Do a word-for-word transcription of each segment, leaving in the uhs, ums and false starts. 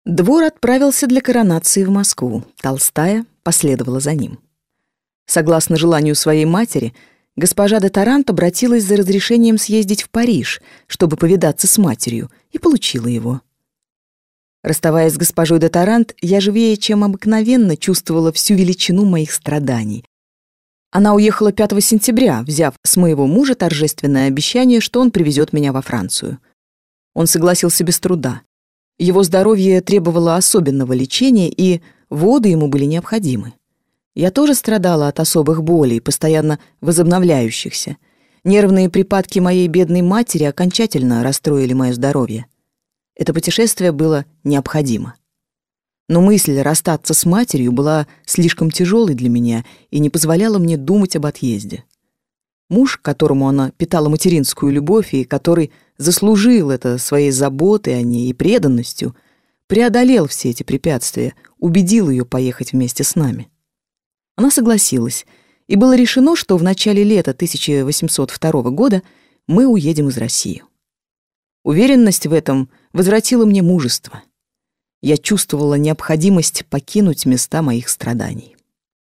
Двор отправился для коронации в Москву. Толстая последовала за ним. Согласно желанию своей матери, госпожа де Тарант обратилась за разрешением съездить в Париж, чтобы повидаться с матерью, и получила его. Расставаясь с госпожой де Тарант, я живее, чем обыкновенно, чувствовала всю величину моих страданий. Она уехала пятого сентября, взяв с моего мужа торжественное обещание, что он привезет меня во Францию. Он согласился без труда. Его здоровье требовало особенного лечения, и воды ему были необходимы. Я тоже страдала от особых болей, постоянно возобновляющихся. Нервные припадки моей бедной матери окончательно расстроили мое здоровье. Это путешествие было необходимо. Но мысль расстаться с матерью была слишком тяжелой для меня и не позволяла мне думать об отъезде. Муж, которому она питала материнскую любовь и который заслужил это своей заботой о ней и преданностью, преодолел все эти препятствия, убедил ее поехать вместе с нами. Она согласилась, и было решено, что в начале лета тысяча восемьсот второго года мы уедем из России. Уверенность в этом возвратила мне мужество. Я чувствовала необходимость покинуть места моих страданий.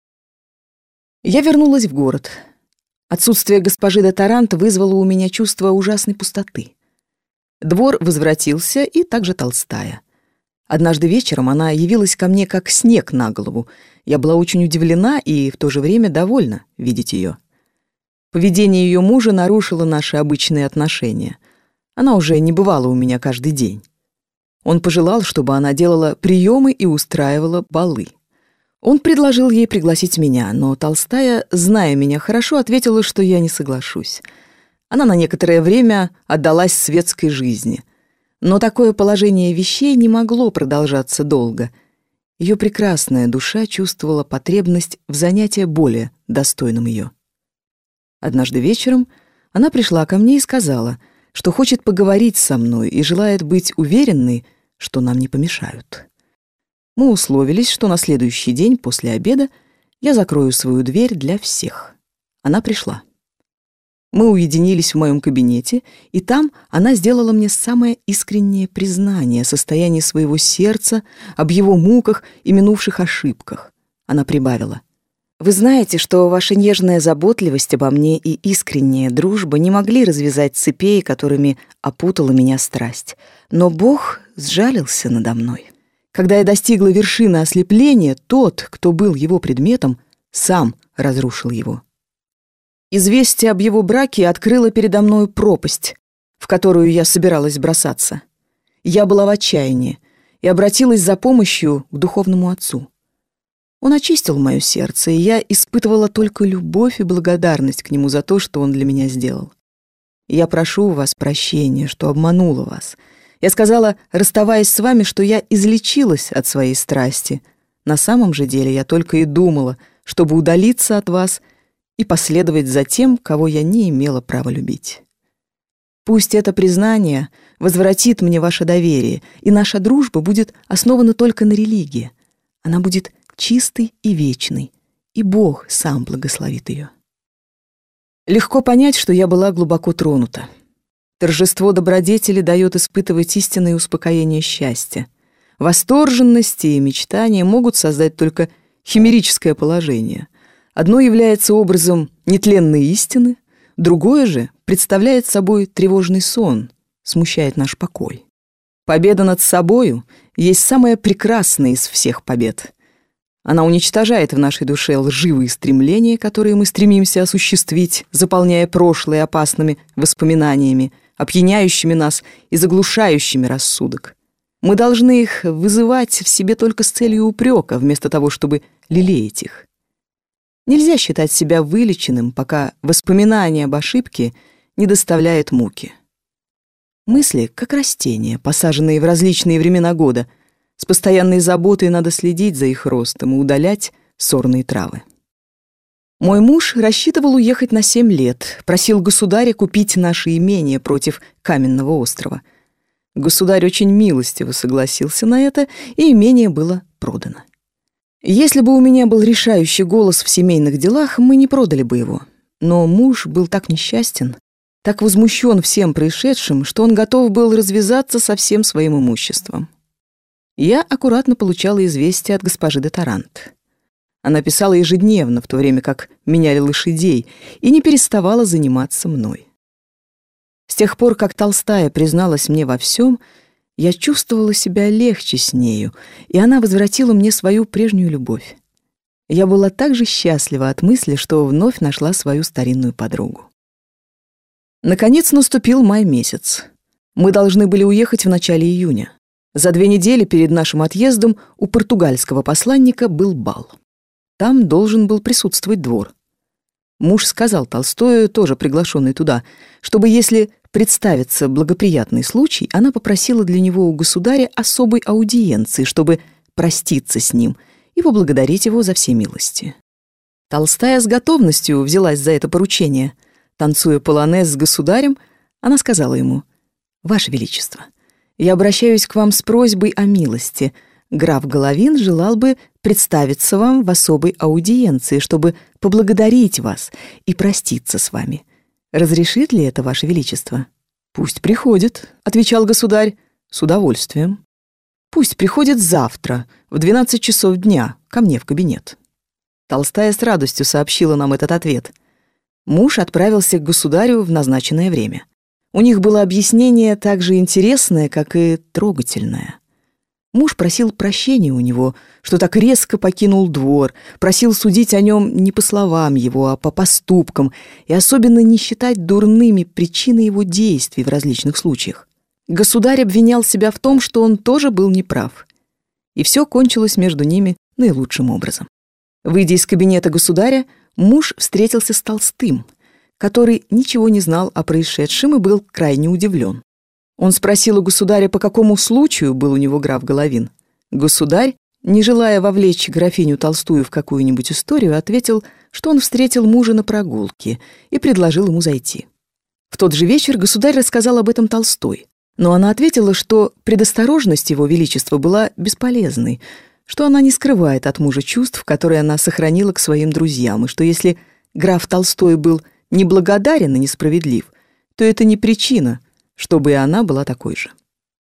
Я вернулась в город. Отсутствие госпожи де Тарант вызвало у меня чувство ужасной пустоты. Двор возвратился, и также Толстая. Однажды вечером она явилась ко мне как снег на голову. Я была очень удивлена и в то же время довольна видеть ее. Поведение ее мужа нарушило наши обычные отношения. Она уже не бывала у меня каждый день. Он пожелал, чтобы она делала приемы и устраивала балы. Он предложил ей пригласить меня, но Толстая, зная меня хорошо, ответила, что я не соглашусь. Она на некоторое время отдалась светской жизни. Но такое положение вещей не могло продолжаться долго. Ее прекрасная душа чувствовала потребность в занятии более достойном ее. Однажды вечером она пришла ко мне и сказала, что хочет поговорить со мной и желает быть уверенной, что нам не помешают. Мы условились, что на следующий день после обеда я закрою свою дверь для всех. Она пришла. Мы уединились в моем кабинете, и там она сделала мне самое искреннее признание о состоянии своего сердца, об его муках и минувших ошибках. Она прибавила: «Вы знаете, что ваша нежная заботливость обо мне и искренняя дружба не могли развязать цепей, которыми опутала меня страсть. Но Бог сжалился надо мной. Когда я достигла вершины ослепления, тот, кто был его предметом, сам разрушил его. Известие об его браке открыло передо мною пропасть, в которую я собиралась бросаться. Я была в отчаянии и обратилась за помощью к духовному отцу. Он очистил мое сердце, и я испытывала только любовь и благодарность к нему за то, что он для меня сделал. Я прошу у вас прощения, что обманула вас. Я сказала, расставаясь с вами, что я излечилась от своей страсти. На самом же деле я только и думала, чтобы удалиться от вас и последовать за тем, кого я не имела права любить. Пусть это признание возвратит мне ваше доверие, и наша дружба будет основана только на религии. Она будет чистой и вечной, и Бог сам благословит ее». Легко понять, что я была глубоко тронута. Торжество добродетели дает испытывать истинное успокоение счастья. Восторженности и мечтания могут создать только химерическое положение. Одно является образом нетленной истины, другое же представляет собой тревожный сон, смущает наш покой. Победа над собою есть самая прекрасная из всех побед. Она уничтожает в нашей душе лживые стремления, которые мы стремимся осуществить, заполняя прошлое опасными воспоминаниями, опьяняющими нас и заглушающими рассудок. Мы должны их вызывать в себе только с целью упрека, вместо того, чтобы лелеять их. Нельзя считать себя вылеченным, пока воспоминание об ошибке не доставляет муки. Мысли, как растения, посаженные в различные времена года. С постоянной заботой надо следить за их ростом и удалять сорные травы. Мой муж рассчитывал уехать на семь лет, просил государя купить наше имение против Каменного острова. Государь очень милостиво согласился на это, и имение было продано. Если бы у меня был решающий голос в семейных делах, мы не продали бы его. Но муж был так несчастен, так возмущен всем происшедшим, что он готов был развязаться со всем своим имуществом. Я аккуратно получала известия от госпожи де Тарант. Она писала ежедневно, в то время как меняли лошадей, и не переставала заниматься мной. С тех пор, как Толстая призналась мне во всем, я чувствовала себя легче с нею, и она возвратила мне свою прежнюю любовь. Я была также счастлива от мысли, что вновь нашла свою старинную подругу. Наконец наступил май месяц. Мы должны были уехать в начале июня. За две недели перед нашим отъездом у португальского посланника был бал. Там должен был присутствовать двор. Муж сказал Толстою, тоже приглашенный туда, чтобы, если представится благоприятный случай, она попросила для него у государя особой аудиенции, чтобы проститься с ним и поблагодарить его за все милости. Толстая с готовностью взялась за это поручение. Танцуя полонез с государем, она сказала ему: «Ваше Величество, я обращаюсь к вам с просьбой о милости. Граф Головин желал бы представиться вам в особой аудиенции, чтобы поблагодарить вас и проститься с вами. Разрешит ли это, Ваше Величество?» «Пусть приходит», — отвечал государь, — «с удовольствием. Пусть приходит завтра, в двенадцать часов дня, ко мне в кабинет». Толстая с радостью сообщила нам этот ответ. Муж отправился к государю в назначенное время. У них было объяснение так же интересное, как и трогательное. Муж просил прощения у него, что так резко покинул двор, просил судить о нем не по словам его, а по поступкам, и особенно не считать дурными причины его действий в различных случаях. Государь обвинял себя в том, что он тоже был неправ. И все кончилось между ними наилучшим образом. Выйдя из кабинета государя, муж встретился с Толстым, который ничего не знал о происшедшем и был крайне удивлен. Он спросил у государя, по какому случаю был у него граф Головин. Государь, не желая вовлечь графиню Толстую в какую-нибудь историю, ответил, что он встретил мужа на прогулке и предложил ему зайти. В тот же вечер государь рассказал об этом Толстой, но она ответила, что предосторожность его величества была бесполезной, что она не скрывает от мужа чувств, которые она сохранила к своим друзьям, и что если граф Толстой был неблагодарен и несправедлив, то это не причина, чтобы и она была такой же.